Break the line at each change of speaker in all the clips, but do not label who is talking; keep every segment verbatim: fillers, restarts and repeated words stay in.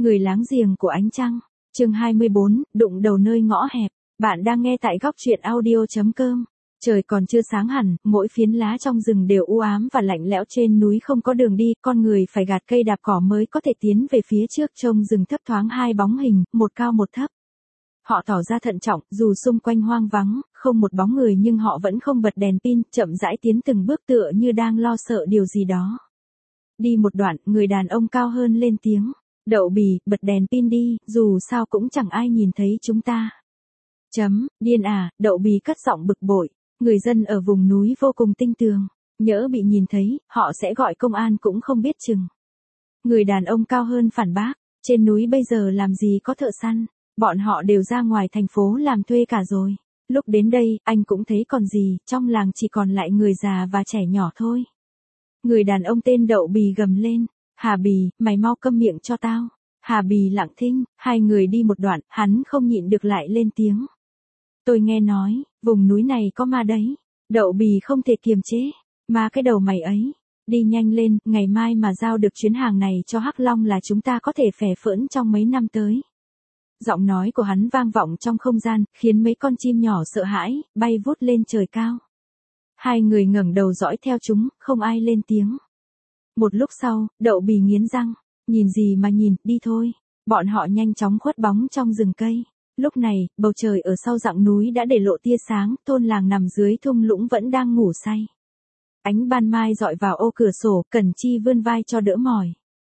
Người láng giềng của ánh trăng. Chương hai mươi bốn, đụng đầu nơi ngõ hẹp. Bạn đang nghe tại góc truyện audio chấm com. Trời còn chưa sáng hẳn, mỗi phiến lá trong rừng đều u ám và lạnh lẽo, trên núi không có đường đi, con người phải gạt cây đạp cỏ mới có thể tiến về phía trước. Trông rừng thấp thoáng hai bóng hình, một cao một thấp. Họ tỏ ra thận trọng, dù xung quanh hoang vắng, không một bóng người nhưng họ vẫn không bật đèn pin, chậm rãi tiến từng bước tựa như đang lo sợ điều gì đó. Đi một đoạn, người đàn ông cao hơn lên tiếng. Đậu bì, bật đèn pin đi, dù sao cũng chẳng ai nhìn thấy chúng ta. Chấm, điên à, Đậu bì cất giọng bực bội. Người dân ở vùng núi vô cùng tinh tường. Nhỡ bị nhìn thấy, họ sẽ gọi công an cũng không biết chừng. Người đàn ông cao hơn phản bác. Trên núi bây giờ làm gì có thợ săn. Bọn họ đều ra ngoài thành phố làm thuê cả rồi. Lúc đến đây, anh cũng thấy còn gì, trong làng chỉ còn lại người già và trẻ nhỏ thôi. Người đàn ông tên Đậu bì gầm lên. Hà Bì, mày mau câm miệng cho tao. Hà Bì lặng thinh, hai người đi một đoạn, hắn không nhịn được lại lên tiếng. Tôi nghe nói, vùng núi này có ma đấy. Đậu Bì không thể kiềm chế. Ma cái đầu mày ấy. Đi nhanh lên, ngày mai mà giao được chuyến hàng này cho Hắc Long là chúng ta có thể phè phỡn trong mấy năm tới. Giọng nói của hắn vang vọng trong không gian, khiến mấy con chim nhỏ sợ hãi, bay vút lên trời cao. Hai người ngẩng đầu dõi theo chúng, không ai lên tiếng. Một lúc sau, Đậu Bì nghiến răng. Nhìn gì mà nhìn, đi thôi. Bọn họ nhanh chóng khuất bóng trong rừng cây. Lúc này, bầu trời ở sau dặng núi đã để lộ tia sáng, thôn làng nằm dưới thung lũng vẫn đang ngủ say. Ánh ban mai dọi vào ô cửa sổ, Cẩn Chi vươn vai cho đỡ mỏi.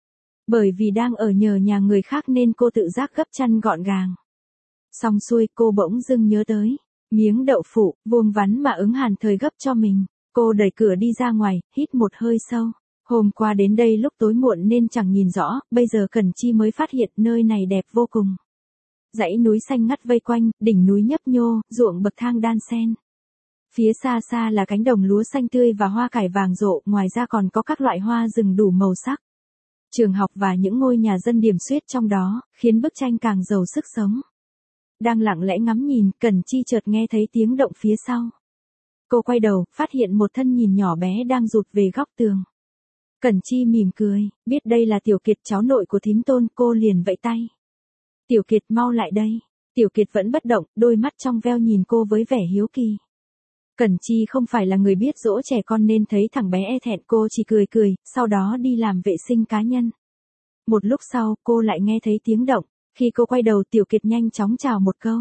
Bởi vì đang ở nhờ nhà người khác nên cô tự giác gấp chăn gọn gàng. Xong xuôi, cô bỗng dưng nhớ tới. Miếng đậu phụ, vuông vắn mà ứng hàn thời gấp cho mình. Cô đẩy cửa đi ra ngoài, hít một hơi sâu. Hôm qua đến đây lúc tối muộn nên chẳng nhìn rõ, bây giờ Cẩn Chi mới phát hiện nơi này đẹp vô cùng. Dãy núi xanh ngắt vây quanh, đỉnh núi nhấp nhô, ruộng bậc thang đan xen. Phía xa xa là cánh đồng lúa xanh tươi và hoa cải vàng rộ, ngoài ra còn có các loại hoa rừng đủ màu sắc. Trường học và những ngôi nhà dân điểm xuyết trong đó, khiến bức tranh càng giàu sức sống. Đang lặng lẽ ngắm nhìn, Cẩn Chi chợt nghe thấy tiếng động phía sau. Cô quay đầu, phát hiện một thân nhìn nhỏ bé đang rụt về góc tường. Cẩn Chi mỉm cười, biết đây là Tiểu Kiệt, cháu nội của thím Tôn, cô liền vẫy tay. Tiểu Kiệt mau lại đây. Tiểu Kiệt vẫn bất động, đôi mắt trong veo nhìn cô với vẻ hiếu kỳ. Cẩn Chi không phải là người biết dỗ trẻ con nên thấy thằng bé e thẹn, cô chỉ cười cười, sau đó đi làm vệ sinh cá nhân. Một lúc sau, cô lại nghe thấy tiếng động. Khi cô quay đầu, Tiểu Kiệt nhanh chóng chào một câu.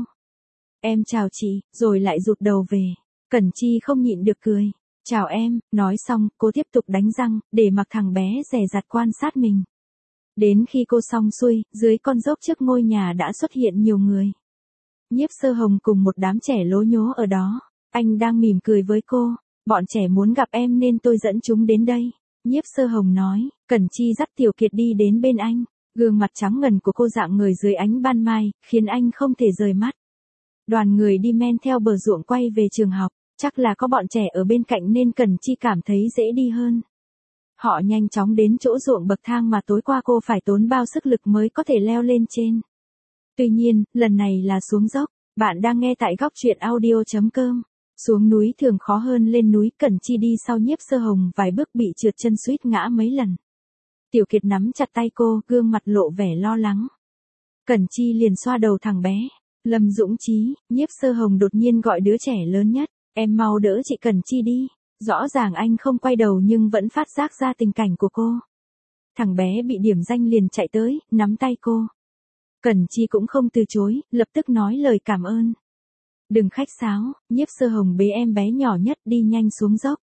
Em chào chị, rồi lại rụt đầu về. Cẩn Chi không nhịn được cười. Chào em, nói xong, cô tiếp tục đánh răng, để mặc thằng bé dè dặt quan sát mình. Đến khi cô xong xuôi, dưới con dốc trước ngôi nhà đã xuất hiện nhiều người. Nhiếp Sơ Hồng cùng một đám trẻ lố nhố ở đó. Anh đang mỉm cười với cô. Bọn trẻ muốn gặp em nên tôi dẫn chúng đến đây. Nhiếp Sơ Hồng nói. Cẩn Chi dắt Tiểu Kiệt đi đến bên anh. Gương mặt trắng ngần của cô dạng người dưới ánh ban mai, khiến anh không thể rời mắt. Đoàn người đi men theo bờ ruộng quay về trường học. Chắc là có bọn trẻ ở bên cạnh nên Cẩn Chi cảm thấy dễ đi hơn. Họ nhanh chóng đến chỗ ruộng bậc thang mà tối qua cô phải tốn bao sức lực mới có thể leo lên trên. Tuy nhiên, lần này là xuống dốc. Bạn đang nghe tại góc truyện audio chấm com. Xuống núi thường khó hơn lên núi, Cẩn Chi đi sau Nhiếp Sơ Hồng vài bước bị trượt chân suýt ngã mấy lần. Tiểu Kiệt nắm chặt tay cô, gương mặt lộ vẻ lo lắng. Cẩn Chi liền xoa đầu thằng bé. Lâm Dũng Chí, Nhiếp Sơ Hồng đột nhiên gọi đứa trẻ lớn nhất. Em mau đỡ chị Cẩn Chi đi. Rõ ràng anh không quay đầu nhưng vẫn phát giác ra tình cảnh của cô. Thằng bé bị điểm danh liền chạy tới, nắm tay cô. Cẩn Chi cũng không từ chối, lập tức nói lời cảm ơn. Đừng khách sáo, Nhiếp Sơ Hồng bế em bé nhỏ nhất đi nhanh xuống dốc.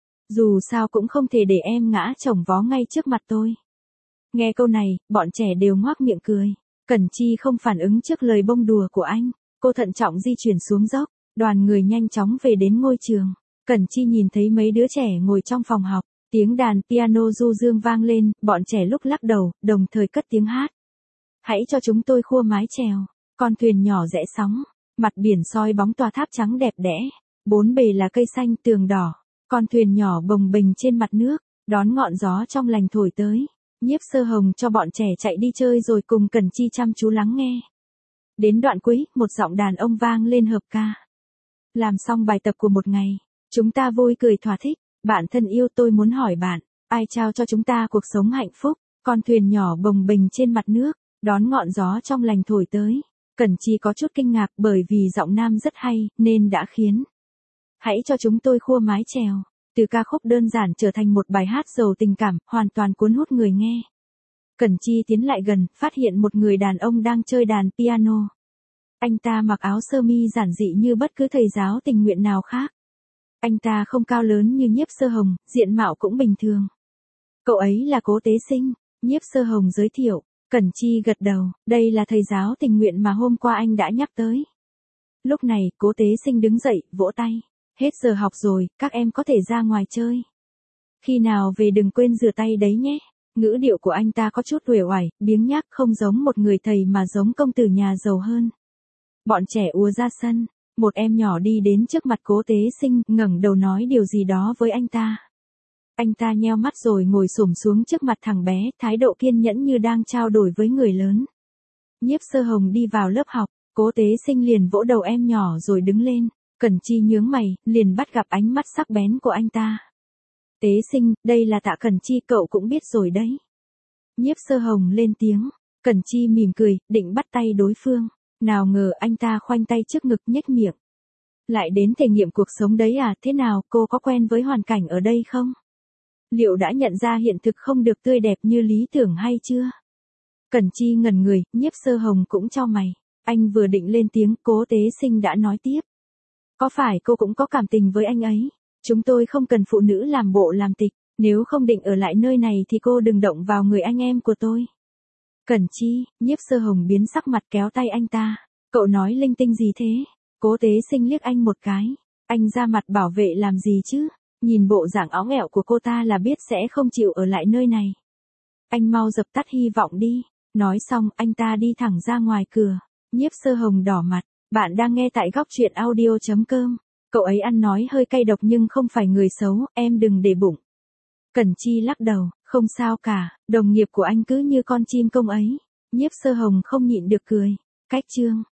Dù sao cũng không thể để em ngã chồng vó ngay trước mặt tôi. Nghe câu này, bọn trẻ đều ngoác miệng cười. Cẩn Chi không phản ứng trước lời bông đùa của anh. Cô thận trọng di chuyển xuống dốc. Đoàn người nhanh chóng về đến ngôi trường. Cẩn Chi nhìn thấy mấy đứa trẻ ngồi trong phòng học. Tiếng đàn piano du dương vang lên, bọn trẻ lúc lắc đầu, đồng thời cất tiếng hát. Hãy cho chúng tôi khua mái chèo. Con thuyền nhỏ rẽ sóng. Mặt biển soi bóng tòa tháp trắng đẹp đẽ. Bốn bề là cây xanh tường đỏ. Con thuyền nhỏ bồng bềnh trên mặt nước. Đón ngọn gió trong lành thổi tới. Nhiếp Sơ Hồng cho bọn trẻ chạy đi chơi rồi cùng Cẩn Chi chăm chú lắng nghe. Đến đoạn cuối, một giọng đàn ông vang lên hợp ca. Làm xong bài tập của một ngày, chúng ta vui cười thỏa thích. Bạn thân yêu, tôi muốn hỏi bạn, ai trao cho chúng ta cuộc sống hạnh phúc? Con thuyền nhỏ bồng bềnh trên mặt nước, Đón ngọn gió trong lành thổi tới, Cẩn Chi có chút kinh ngạc bởi vì giọng nam rất hay, nên đã khiến. Hãy cho chúng tôi khua mái chèo. Từ ca khúc đơn giản trở thành một bài hát giàu tình cảm, hoàn toàn cuốn hút người nghe. Cẩn Chi tiến lại gần, phát hiện một người đàn ông đang chơi đàn piano. Anh ta mặc áo sơ mi giản dị như bất cứ thầy giáo tình nguyện nào khác. Anh ta không cao lớn như Nhiếp Sơ Hồng, diện mạo cũng bình thường. Cậu ấy là Cố Tế Sinh, Nhiếp Sơ Hồng giới thiệu. Cẩn Chi gật đầu, đây là thầy giáo tình nguyện mà hôm qua anh đã nhắc tới. Lúc này, Cố Tế Sinh đứng dậy, vỗ tay. Hết giờ học rồi, các em có thể ra ngoài chơi. Khi nào về đừng quên rửa tay đấy nhé. Ngữ điệu của anh ta có chút uể oải, biếng nhác, không giống một người thầy mà giống công tử nhà giàu hơn. Bọn trẻ ùa ra sân, một em nhỏ đi đến trước mặt Cố Tế Sinh, ngẩng đầu nói điều gì đó với anh ta. Anh ta nheo mắt rồi ngồi xổm xuống trước mặt thằng bé, thái độ kiên nhẫn như đang trao đổi với người lớn. Nhiếp Sơ Hồng đi vào lớp học, Cố Tế Sinh liền vỗ đầu em nhỏ rồi đứng lên. Cẩn Chi nhướng mày, liền bắt gặp ánh mắt sắc bén của anh ta. Tế Sinh, đây là Tạ Cẩn Chi, cậu cũng biết rồi đấy. Nhiếp Sơ Hồng lên tiếng, Cẩn Chi mỉm cười, định bắt tay đối phương. Nào ngờ anh ta khoanh tay trước ngực nhếch miệng. Lại đến thể nghiệm cuộc sống đấy à, thế nào, cô có quen với hoàn cảnh ở đây không? Liệu đã nhận ra hiện thực không được tươi đẹp như lý tưởng hay chưa? Cẩn Chi ngẩn người, Nhiếp Sơ Hồng cũng chau mày. Anh vừa định lên tiếng, Cố Tế Sinh đã nói tiếp. Có phải cô cũng có cảm tình với anh ấy? Chúng tôi không cần phụ nữ làm bộ làm tịch, nếu không định ở lại nơi này thì cô đừng động vào người anh em của tôi. Cẩn Chi, Nhiếp Sơ Hồng biến sắc mặt kéo tay anh ta. Cậu nói linh tinh gì thế? Cố Tế Sinh liếc anh một cái. Anh ra mặt bảo vệ làm gì chứ? Nhìn bộ dạng óng ẹo của cô ta là biết sẽ không chịu ở lại nơi này. Anh mau dập tắt hy vọng đi. Nói xong, anh ta đi thẳng ra ngoài cửa. Nhiếp Sơ Hồng đỏ mặt. Bạn đang nghe tại góc truyện audio chấm com. Cậu ấy ăn nói hơi cay độc nhưng không phải người xấu, em đừng để bụng. Cẩn Chi lắc đầu, không sao cả, đồng nghiệp của anh cứ như con chim công ấy. Nhiếp Sơ Hồng không nhịn được cười. Cách chương.